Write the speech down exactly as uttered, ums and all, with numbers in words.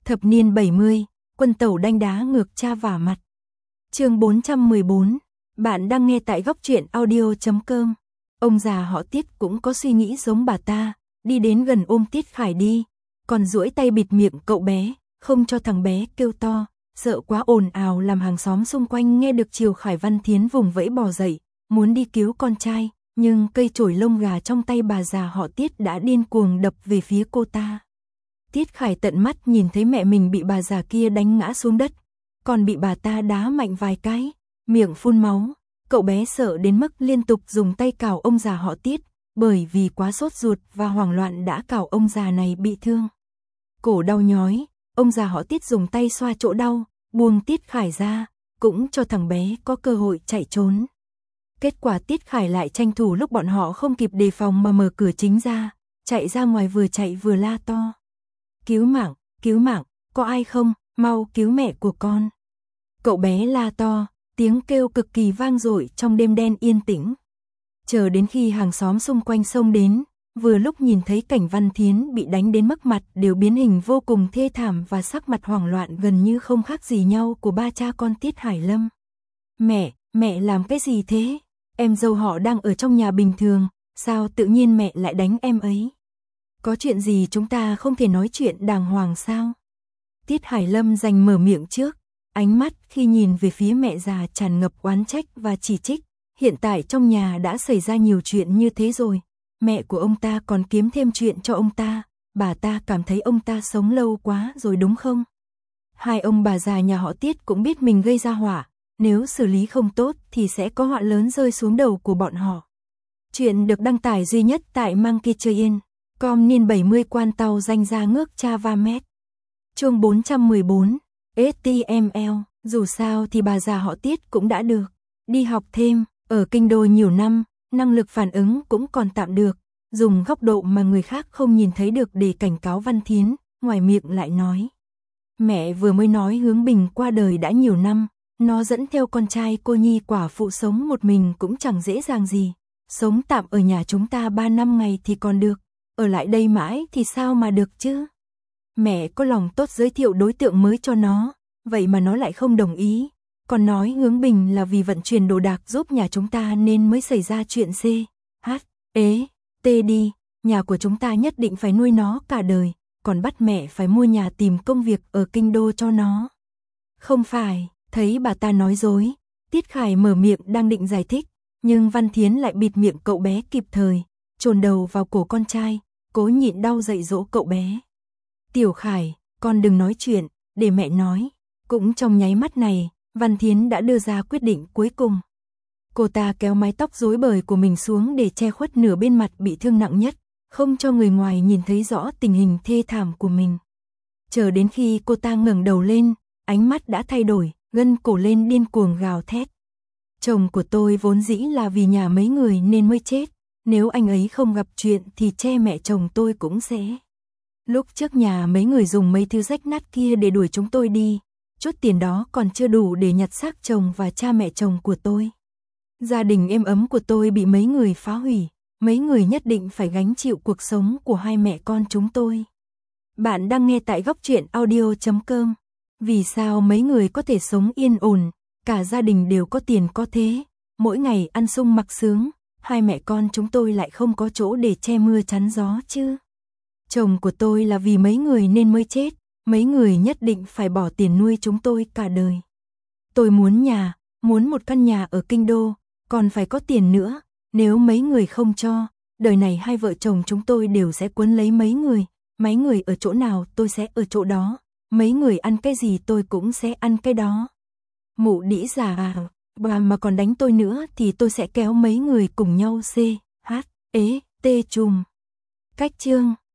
Thập niên bảy mươi, quân tẩu đanh đá ngược cha vả mặt. Chương bốn trăm mười bốn, bạn đang nghe tại góc truyện audio chấm com. Ông già họ Tiết cũng có suy nghĩ giống bà ta, đi đến gần ôm Tiết Khải đi, còn duỗi tay bịt miệng cậu bé, không cho thằng bé kêu to, sợ quá ồn ào làm hàng xóm xung quanh nghe được. Chiều Khải Văn Thiến vùng vẫy bò dậy, muốn đi cứu con trai, nhưng cây chổi lông gà trong tay bà già họ Tiết đã điên cuồng đập về phía cô ta. Tiết Khải tận mắt nhìn thấy mẹ mình bị bà già kia đánh ngã xuống đất, còn bị bà ta đá mạnh vài cái, miệng phun máu. Cậu bé sợ đến mức liên tục dùng tay cào ông già họ Tiết, bởi vì quá sốt ruột và hoảng loạn đã cào ông già này bị thương. Cổ đau nhói, ông già họ Tiết dùng tay xoa chỗ đau, buông Tiết Khải ra, cũng cho thằng bé có cơ hội chạy trốn. Kết quả Tiết Khải lại tranh thủ lúc bọn họ không kịp đề phòng mà mở cửa chính ra, chạy ra ngoài vừa chạy vừa la to. Cứu mạng, cứu mạng, có ai không, mau cứu mẹ của con. Cậu bé la to, tiếng kêu cực kỳ vang dội trong đêm đen yên tĩnh. Chờ đến khi hàng xóm xung quanh xông đến, vừa lúc nhìn thấy cảnh Văn Thiến bị đánh đến mức mặt đều biến hình vô cùng thê thảm và sắc mặt hoảng loạn gần như không khác gì nhau của ba cha con Tiết Hải Lâm. Mẹ, mẹ làm cái gì thế? Em dâu họ đang ở trong nhà bình thường, sao tự nhiên mẹ lại đánh em ấy? Có chuyện gì chúng ta không thể nói chuyện đàng hoàng sao? Tiết Hải Lâm giành mở miệng trước, ánh mắt khi nhìn về phía mẹ già tràn ngập oán trách và chỉ trích. Hiện tại trong nhà đã xảy ra nhiều chuyện như thế rồi, mẹ của ông ta còn kiếm thêm chuyện cho ông ta, bà ta cảm thấy ông ta sống lâu quá rồi đúng không? Hai ông bà già nhà họ Tiết cũng biết mình gây ra họa, nếu xử lý không tốt thì sẽ có họa lớn rơi xuống đầu của bọn họ. Chuyện được đăng tải duy nhất tại Monkey Chơi Yên, com niên bảy mươi quan tàu danh ra ngước cha va mét. Chương bốn trăm mười bốn, ếch ti em lờ, dù sao thì bà già họ Tiết cũng đã được đi học thêm, ở kinh đô nhiều năm, năng lực phản ứng cũng còn tạm được, dùng góc độ mà người khác không nhìn thấy được để cảnh cáo Văn Thiến, ngoài miệng lại nói. Mẹ vừa mới nói Hướng Bình qua đời đã nhiều năm, nó dẫn theo con trai cô nhi quả phụ sống một mình cũng chẳng dễ dàng gì, sống tạm ở nhà chúng ta ba năm ngày thì còn được, ở lại đây mãi thì sao mà được chứ? Mẹ có lòng tốt giới thiệu đối tượng mới cho nó, vậy mà nó lại không đồng ý, còn nói Hướng Bình là vì vận chuyển đồ đạc giúp nhà chúng ta nên mới xảy ra chuyện C, H, ế, T đi, nhà của chúng ta nhất định phải nuôi nó cả đời, còn bắt mẹ phải mua nhà tìm công việc ở kinh đô cho nó. Không phải, thấy bà ta nói dối, Tiết Khải mở miệng đang định giải thích, nhưng Văn Thiến lại bịt miệng cậu bé kịp thời, chồn đầu vào cổ con trai, cố nhịn đau dạy dỗ cậu bé. Tiểu Khải, con đừng nói chuyện, để mẹ nói. Cũng trong nháy mắt này, Văn Thiến đã đưa ra quyết định cuối cùng. Cô ta kéo mái tóc rối bời của mình xuống để che khuất nửa bên mặt bị thương nặng nhất, không cho người ngoài nhìn thấy rõ tình hình thê thảm của mình. Chờ đến khi cô ta ngẩng đầu lên, ánh mắt đã thay đổi, gân cổ lên điên cuồng gào thét. Chồng của tôi vốn dĩ là vì nhà mấy người nên mới chết, nếu anh ấy không gặp chuyện thì che mẹ chồng tôi cũng sẽ. Lúc trước nhà mấy người dùng mấy thứ rách nát kia để đuổi chúng tôi đi, chút tiền đó còn chưa đủ để nhặt xác chồng và cha mẹ chồng của tôi. Gia đình êm ấm của tôi bị mấy người phá hủy, mấy người nhất định phải gánh chịu cuộc sống của hai mẹ con chúng tôi. Bạn đang nghe tại góc truyện audio chấm com. Vì sao mấy người có thể sống yên ổn, cả gia đình đều có tiền có thế, mỗi ngày ăn sung mặc sướng, hai mẹ con chúng tôi lại không có chỗ để che mưa chắn gió chứ? Chồng của tôi là vì mấy người nên mới chết, mấy người nhất định phải bỏ tiền nuôi chúng tôi cả đời. Tôi muốn nhà, muốn một căn nhà ở kinh đô, còn phải có tiền nữa, nếu mấy người không cho, đời này hai vợ chồng chúng tôi đều sẽ quấn lấy mấy người, mấy người ở chỗ nào tôi sẽ ở chỗ đó, mấy người ăn cái gì tôi cũng sẽ ăn cái đó. Mụ đĩ già à, bà mà còn đánh tôi nữa thì tôi sẽ kéo mấy người cùng nhau C, H, ế, T chùm. Cách chương